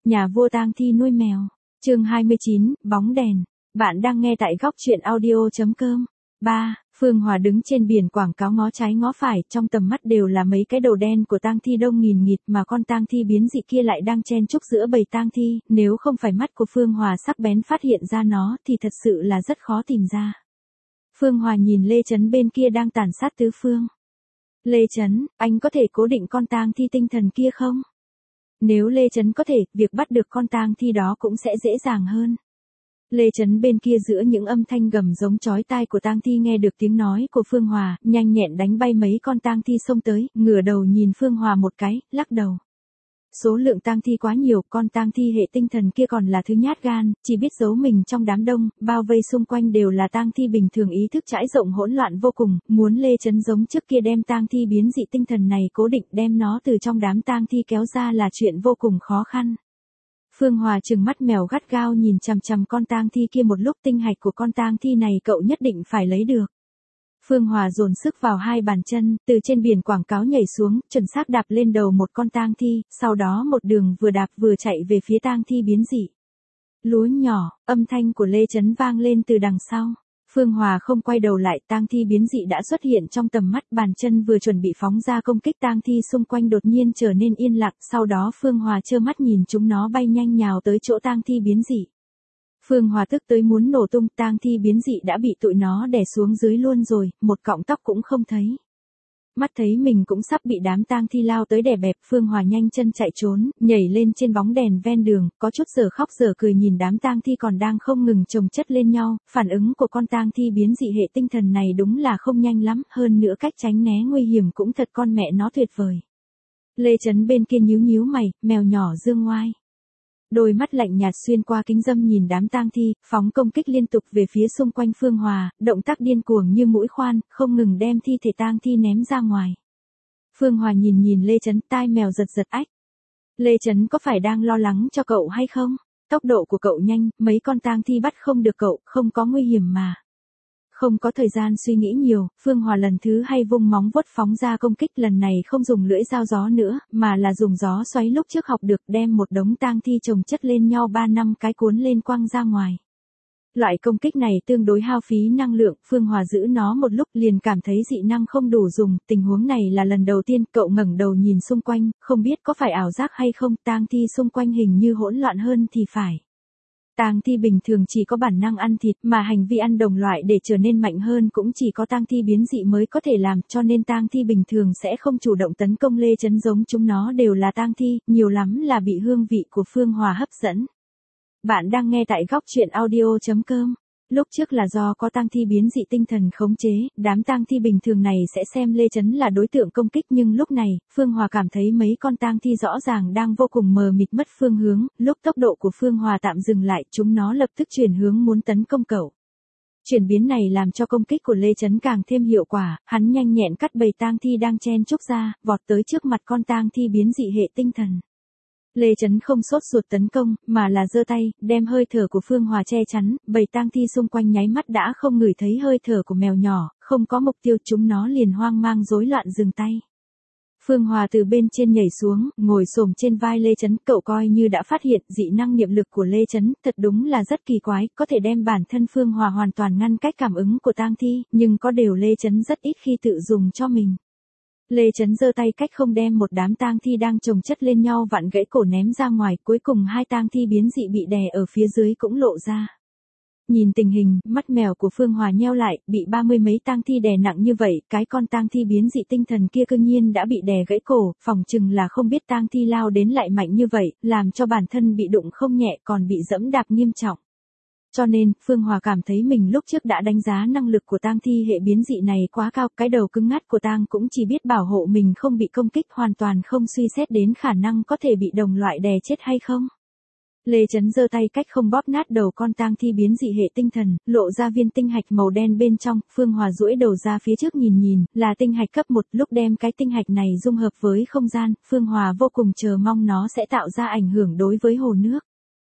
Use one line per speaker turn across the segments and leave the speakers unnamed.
Nhà vua tang thi nuôi mèo. Chương 29, bóng đèn. Bạn đang nghe tại góc truyện audio.com. 3. Phương Hòa đứng trên biển quảng cáo ngó trái ngó phải, trong tầm mắt đều là mấy cái đầu đen của tang thi đông nghìn nghịt mà con tang thi biến dị kia lại đang chen chúc giữa bầy tang thi, nếu không phải mắt của Phương Hòa sắc bén phát hiện ra nó thì thật sự là rất khó tìm ra. Phương Hòa nhìn Lê Chấn bên kia đang tàn sát tứ phương. Lê Chấn, anh có thể cố định con tang thi tinh thần kia không? Nếu Lê Chấn có thể, việc bắt được con tang thi đó cũng sẽ dễ dàng hơn. Lê Chấn bên kia giữa những âm thanh gầm giống chói tai của tang thi nghe được tiếng nói của Phương Hòa, nhanh nhẹn đánh bay mấy con tang thi xông tới, ngửa đầu nhìn Phương Hòa một cái, lắc đầu. Số lượng tang thi quá nhiều, con tang thi hệ tinh thần kia còn là thứ nhát gan, chỉ biết giấu mình trong đám đông, bao vây xung quanh đều là tang thi bình thường ý thức trải rộng hỗn loạn vô cùng, muốn Lê Chấn giống trước kia đem tang thi biến dị tinh thần này cố định đem nó từ trong đám tang thi kéo ra là chuyện vô cùng khó khăn. Phương Hòa trừng mắt mèo gắt gao nhìn chằm chằm con tang thi kia một lúc, tinh hạch của con tang thi này cậu nhất định phải lấy được. Phương Hòa dồn sức vào hai bàn chân, từ trên biển quảng cáo nhảy xuống, chuẩn xác đạp lên đầu một con tang thi, sau đó một đường vừa đạp vừa chạy về phía tang thi biến dị. Lúa nhỏ, âm thanh của Lê Chấn vang lên từ đằng sau. Phương Hòa không quay đầu lại, tang thi biến dị đã xuất hiện trong tầm mắt, bàn chân vừa chuẩn bị phóng ra công kích tang thi xung quanh đột nhiên trở nên yên lặng, sau đó Phương Hòa trơ mắt nhìn chúng nó bay nhanh nhào tới chỗ tang thi biến dị. Phương Hòa tức tới muốn nổ tung, tang thi biến dị đã bị tụi nó đè xuống dưới luôn rồi, một cọng tóc cũng không thấy. Mắt thấy mình cũng sắp bị đám tang thi lao tới đè bẹp, Phương Hòa nhanh chân chạy trốn, nhảy lên trên bóng đèn ven đường, có chút giờ khóc giờ cười nhìn đám tang thi còn đang không ngừng chồng chất lên nhau, phản ứng của con tang thi biến dị hệ tinh thần này đúng là không nhanh lắm, hơn nữa cách tránh né nguy hiểm cũng thật con mẹ nó tuyệt vời. Lê Chấn bên kia nhíu nhíu mày, mèo nhỏ dương ngoai. Đôi mắt lạnh nhạt xuyên qua kính râm nhìn đám tang thi, phóng công kích liên tục về phía xung quanh Phương Hòa, động tác điên cuồng như mũi khoan, không ngừng đem thi thể tang thi ném ra ngoài. Phương Hòa nhìn Lê Chấn, tai mèo giật giật ách. Lê Chấn có phải đang lo lắng cho cậu hay không? Tốc độ của cậu nhanh, mấy con tang thi bắt không được cậu, không có nguy hiểm mà. Không có thời gian suy nghĩ nhiều, Phương Hòa lần thứ hai vung móng vuốt phóng ra công kích, lần này không dùng lưỡi dao gió nữa, mà là dùng gió xoáy lúc trước học được, đem một đống tang thi chồng chất lên nhau 3-5 cái cuốn lên quăng ra ngoài. Loại công kích này tương đối hao phí năng lượng, Phương Hòa giữ nó một lúc liền cảm thấy dị năng không đủ dùng, tình huống này là lần đầu tiên, cậu ngẩng đầu nhìn xung quanh, không biết có phải ảo giác hay không, tang thi xung quanh hình như hỗn loạn hơn thì phải. Tang thi bình thường chỉ có bản năng ăn thịt, mà hành vi ăn đồng loại để trở nên mạnh hơn cũng chỉ có tang thi biến dị mới có thể làm, cho nên tang thi bình thường sẽ không chủ động tấn công Lê Chấn, giống chúng nó đều là tang thi, nhiều lắm là bị hương vị của Phương Hòa hấp dẫn. Bạn đang nghe tại góc truyện audio.com. Lúc trước là do có tang thi biến dị tinh thần khống chế, đám tang thi bình thường này sẽ xem Lê Chấn là đối tượng công kích, nhưng lúc này, Phương Hòa cảm thấy mấy con tang thi rõ ràng đang vô cùng mờ mịt mất phương hướng, lúc tốc độ của Phương Hòa tạm dừng lại, chúng nó lập tức chuyển hướng muốn tấn công cậu. Chuyển biến này làm cho công kích của Lê Chấn càng thêm hiệu quả, hắn nhanh nhẹn cắt bầy tang thi đang chen chúc ra, vọt tới trước mặt con tang thi biến dị hệ tinh thần. Lê Chấn không sốt ruột tấn công, mà là giơ tay, đem hơi thở của Phương Hòa che chắn, bầy tang thi xung quanh nháy mắt đã không ngửi thấy hơi thở của mèo nhỏ, không có mục tiêu chúng nó liền hoang mang rối loạn dừng tay. Phương Hòa từ bên trên nhảy xuống, ngồi xổm trên vai Lê Chấn, cậu coi như đã phát hiện dị năng niệm lực của Lê Chấn, thật đúng là rất kỳ quái, có thể đem bản thân Phương Hòa hoàn toàn ngăn cách cảm ứng của tang thi, nhưng có điều Lê Chấn rất ít khi tự dùng cho mình. Lê Chấn giơ tay cách không đem một đám tang thi đang chồng chất lên nhau vặn gãy cổ ném ra ngoài, cuối cùng hai tang thi biến dị bị đè ở phía dưới cũng lộ ra. Nhìn tình hình, mắt mèo của Phương Hòa nheo lại, bị 30 mấy tang thi đè nặng như vậy, cái con tang thi biến dị tinh thần kia cương nhiên đã bị đè gãy cổ, phỏng chừng là không biết tang thi lao đến lại mạnh như vậy, làm cho bản thân bị đụng không nhẹ còn bị dẫm đạp nghiêm trọng. Cho nên, Phương Hòa cảm thấy mình lúc trước đã đánh giá năng lực của tang thi hệ biến dị này quá cao, cái đầu cứng ngắt của tang cũng chỉ biết bảo hộ mình không bị công kích, hoàn toàn không suy xét đến khả năng có thể bị đồng loại đè chết hay không. Lê Chấn giơ tay cách không bóp nát đầu con tang thi biến dị hệ tinh thần, lộ ra viên tinh hạch màu đen bên trong, Phương Hòa duỗi đầu ra phía trước nhìn, là tinh hạch cấp 1, lúc đem cái tinh hạch này dung hợp với không gian, Phương Hòa vô cùng chờ mong nó sẽ tạo ra ảnh hưởng đối với hồ nước.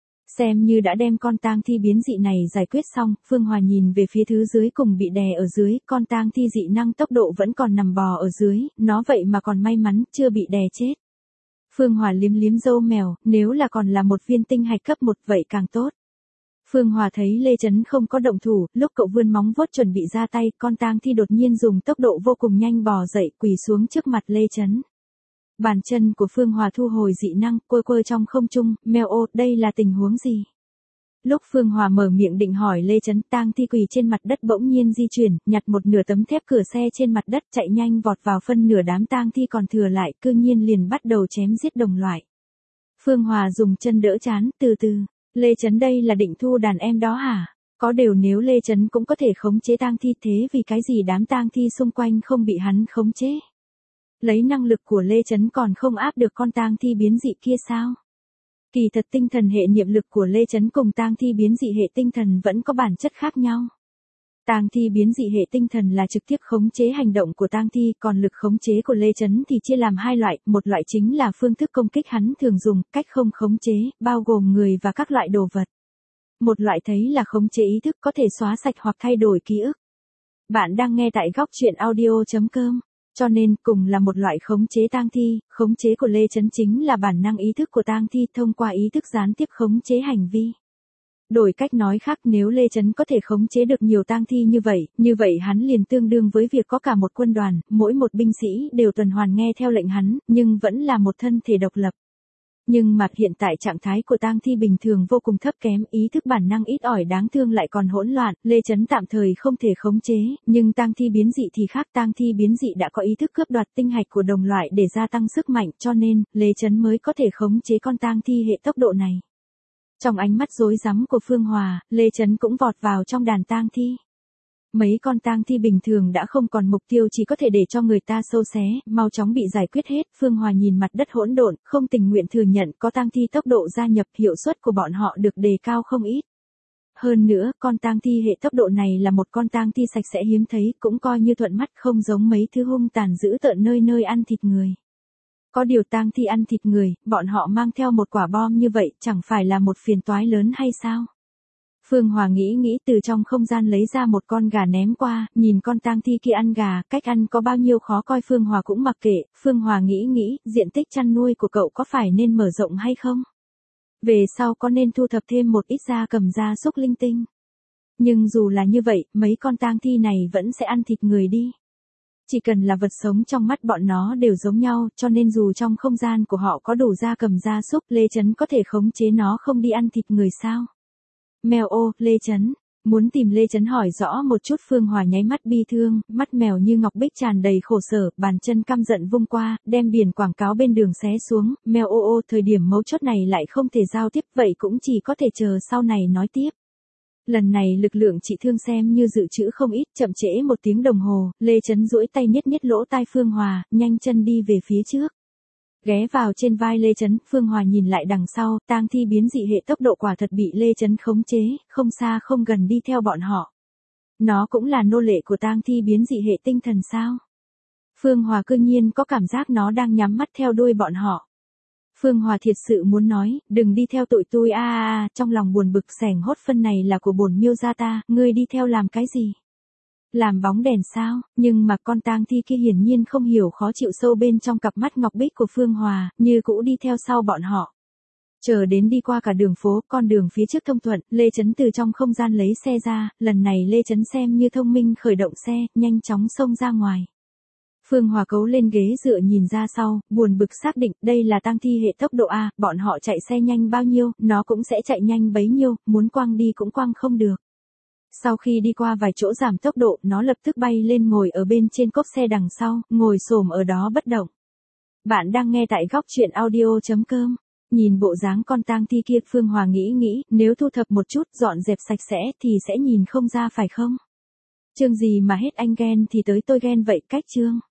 Xem như đã đem con tang thi biến dị này giải quyết xong, Phương Hòa nhìn về phía thứ dưới cùng bị đè ở dưới, con tang thi dị năng tốc độ vẫn còn nằm bò ở dưới, nó vậy mà còn may mắn, chưa bị đè chết. Phương Hòa liếm liếm râu mèo, nếu là còn là một viên tinh hạch cấp 1 vậy càng tốt. Phương Hòa thấy Lê Chấn không có động thủ, lúc cậu vươn móng vuốt chuẩn bị ra tay, con tang thi đột nhiên dùng tốc độ vô cùng nhanh bò dậy, quỳ xuống trước mặt Lê Chấn. Bàn chân của Phương Hòa thu hồi dị năng, quơ quơ trong không trung, mèo ô, đây là tình huống gì? Lúc Phương Hòa mở miệng định hỏi Lê Chấn, tang thi quỳ trên mặt đất bỗng nhiên di chuyển, nhặt một nửa tấm thép cửa xe trên mặt đất, chạy nhanh vọt vào phân nửa đám tang thi còn thừa lại, cư nhiên liền bắt đầu chém giết đồng loại. Phương Hòa dùng chân đỡ chán, từ từ, Lê Chấn đây là định thu đàn em đó hả? Có điều nếu Lê Chấn cũng có thể khống chế tang thi, thế vì cái gì đám tang thi xung quanh không bị hắn khống chế? Lấy năng lực của Lê Chấn còn không áp được con tang thi biến dị kia sao? Kỳ thật tinh thần hệ niệm lực của Lê Chấn cùng tang thi biến dị hệ tinh thần vẫn có bản chất khác nhau. Tang thi biến dị hệ tinh thần là trực tiếp khống chế hành động của tang thi, còn lực khống chế của Lê Chấn thì chia làm hai loại, một loại chính là phương thức công kích hắn thường dùng, cách không khống chế, bao gồm người và các loại đồ vật. Một loại thấy là khống chế ý thức, có thể xóa sạch hoặc thay đổi ký ức. Bạn đang nghe tại góc truyện audio.com. Cho nên, cùng là một loại khống chế tang thi, khống chế của Lê Chấn chính là bản năng ý thức của tang thi thông qua ý thức gián tiếp khống chế hành vi. Đổi cách nói khác, nếu Lê Chấn có thể khống chế được nhiều tang thi như vậy hắn liền tương đương với việc có cả một quân đoàn, mỗi một binh sĩ đều tuần hoàn nghe theo lệnh hắn, nhưng vẫn là một thân thể độc lập. Nhưng mà hiện tại trạng thái của tang thi bình thường vô cùng thấp kém, ý thức bản năng ít ỏi đáng thương lại còn hỗn loạn, Lê Chấn tạm thời không thể khống chế, nhưng tang thi biến dị thì khác, tang thi biến dị đã có ý thức cướp đoạt tinh hạch của đồng loại để gia tăng sức mạnh, cho nên Lê Chấn mới có thể khống chế con tang thi hệ tốc độ này. Trong ánh mắt rối rắm của Phương Hòa, Lê Chấn cũng vọt vào trong đàn tang thi. Mấy con tang thi bình thường đã không còn mục tiêu, chỉ có thể để cho người ta sâu xé, mau chóng bị giải quyết hết. Phương Hòa nhìn mặt đất hỗn độn, không tình nguyện thừa nhận có tang thi tốc độ gia nhập, hiệu suất của bọn họ được đề cao không ít. Hơn nữa, con tang thi hệ tốc độ này là một con tang thi sạch sẽ hiếm thấy, cũng coi như thuận mắt, không giống mấy thứ hung tàn dữ tợn nơi nơi ăn thịt người. Có điều tang thi ăn thịt người, bọn họ mang theo một quả bom như vậy, chẳng phải là một phiền toái lớn hay sao? Phương Hòa nghĩ từ trong không gian lấy ra một con gà ném qua, nhìn con tang thi kia ăn gà, cách ăn có bao nhiêu khó coi Phương Hòa cũng mặc kệ. Phương Hòa nghĩ, diện tích chăn nuôi của cậu có phải nên mở rộng hay không? Về sau có nên thu thập thêm một ít gia cầm gia súc linh tinh? Nhưng dù là như vậy, mấy con tang thi này vẫn sẽ ăn thịt người đi. Chỉ cần là vật sống trong mắt bọn nó đều giống nhau, cho nên dù trong không gian của họ có đủ gia cầm gia súc, Lê Chấn có thể khống chế nó không đi ăn thịt người sao? Mèo ô, Lê Chấn. Muốn tìm Lê Chấn hỏi rõ một chút. Phương Hòa nháy mắt bi thương, mắt mèo như ngọc bích tràn đầy khổ sở, bàn chân căm giận vung qua, đem biển quảng cáo bên đường xé xuống. Mèo ô, thời điểm mấu chốt này lại không thể giao tiếp, vậy cũng chỉ có thể chờ sau này nói tiếp. Lần này lực lượng trị thương xem như dự trữ không ít, chậm trễ 1 tiếng đồng hồ, Lê Chấn duỗi tay niết lỗ tai Phương Hòa, nhanh chân đi về phía trước. Ghé vào trên vai Lê Chấn, Phương Hòa nhìn lại đằng sau, tang thi biến dị hệ tốc độ quả thật bị Lê Chấn khống chế, không xa không gần đi theo bọn họ. Nó cũng là nô lệ của tang thi biến dị hệ tinh thần sao? Phương Hòa cư nhiên có cảm giác nó đang nhắm mắt theo đuôi bọn họ. Phương Hòa thiệt sự muốn nói, đừng đi theo tụi tôi trong lòng buồn bực, sẻng hốt phân này là của bổn miêu gia ta, ngươi đi theo làm cái gì? Làm bóng đèn sao? Nhưng mà con tang thi kia hiển nhiên không hiểu khó chịu sâu bên trong cặp mắt ngọc bích của Phương Hòa, như cũ đi theo sau bọn họ. Chờ đến đi qua cả đường phố, con đường phía trước thông thuận, Lê Chấn từ trong không gian lấy xe ra, lần này Lê Chấn xem như thông minh khởi động xe, nhanh chóng xông ra ngoài. Phương Hòa cấu lên ghế dựa nhìn ra sau, buồn bực xác định đây là tang thi hệ tốc độ A, bọn họ chạy xe nhanh bao nhiêu, nó cũng sẽ chạy nhanh bấy nhiêu, muốn quăng đi cũng quăng không được. Sau khi đi qua vài chỗ giảm tốc độ, nó lập tức bay lên ngồi ở bên trên cốp xe đằng sau, ngồi xổm ở đó bất động. Bạn đang nghe tại góc truyện audio.com. Nhìn bộ dáng con tang thi kia, Phương Hòa nghĩ, nếu thu thập một chút, dọn dẹp sạch sẽ thì sẽ nhìn không ra phải không? Chương gì mà hết anh ghen thì tới tôi ghen vậy, cách chương.